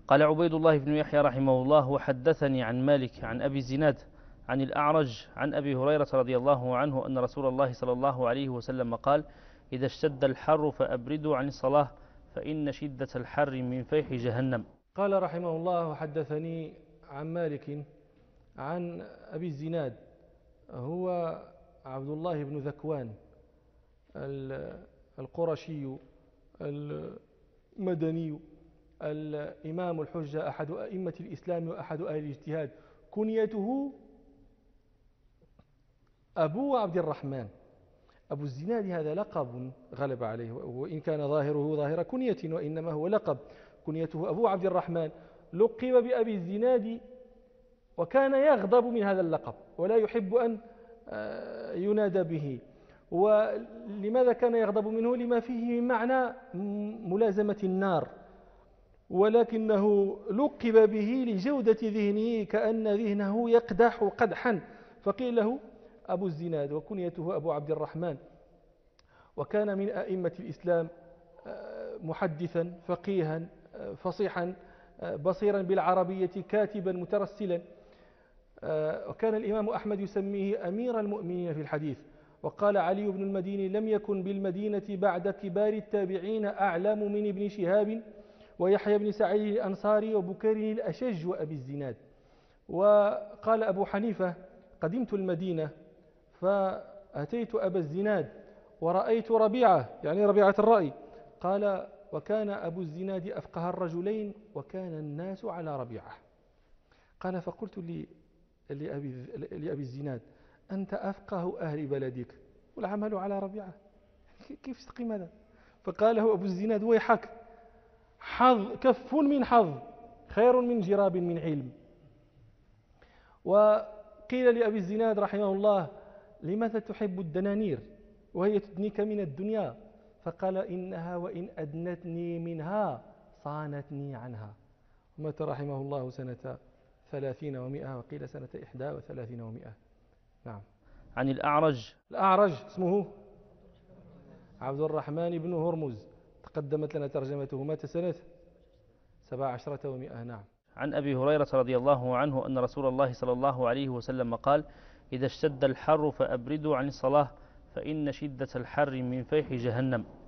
قال عبيد الله بن يحيى رحمه الله: وحدثني عن مالك عن أبي الزناد عن الأعرج عن أبي هريرة رضي الله عنه أن رسول الله صلى الله عليه وسلم قال: إذا اشتد الحر فأبردوا عن الصلاة فإن شدة الحر من فيح جهنم. قال رحمه الله: وحدثني عن مالك عن أبي الزناد، هو عبد الله بن ذكوان القرشي المدني الإمام الحجة، أحد أئمة الإسلام وأحد أهل الاجتهاد، كنيته أبو عبد الرحمن. أبو الزناد هذا لقب غلب عليه، وإن كان ظاهره ظاهر كنية، وإنما هو لقب. كنيته أبو عبد الرحمن، لقب بأبي الزناد، وكان يغضب من هذا اللقب ولا يحب أن ينادى به. ولماذا كان يغضب منه؟ لما فيه من معنى ملازمة النار، ولكنه لقب به لجودة ذهنه، كأن ذهنه يقدح قدحا، فقيل له أبو الزناد، وكنيته أبو عبد الرحمن. وكان من أئمة الإسلام، محدثا فقيها فصيحا بصيرا بالعربية، كاتبا مترسلا. وكان الإمام أحمد يسميه أمير المؤمنين في الحديث. وقال علي بن المديني: لم يكن بالمدينة بعد كبار التابعين أعلم من ابن شهاب ويحيى بن سعيد الأنصاري وبكير الأشج وأبي الزناد. وقال أبو حنيفة: قدمت المدينة فأتيت أبا الزناد ورأيت ربيعة، يعني ربيعة الرأي. قال: وكان أبو الزناد أفقه الرجلين وكان الناس على ربيعة. قال: فقلت لأبي الزناد: أنت أفقه أهل بلدك والعمل على ربيعة، كيف تقيم هذا؟ فقال له أبو الزناد: ويحك، كف من حظ خير من جراب من علم. وقيل لأبي الزناد رحمه الله: لماذا تحب الدنانير وهي تدنيك من الدنيا؟ فقال: إنها وإن أدنتني منها صانتني عنها. ومات رحمه الله سنة 30 و100، وقيل سنة 31 و100. نعم. عن الأعرج اسمه عبد الرحمن بن هرمز، تقدمت لنا ترجمته، مات سنة 17 و100. نعم. عن أبي هريرة رضي الله عنه أن رسول الله صلى الله عليه وسلم قال: إذا اشتد الحر فأبردوا عن الصلاة فإن شدة الحر من فيح جهنم.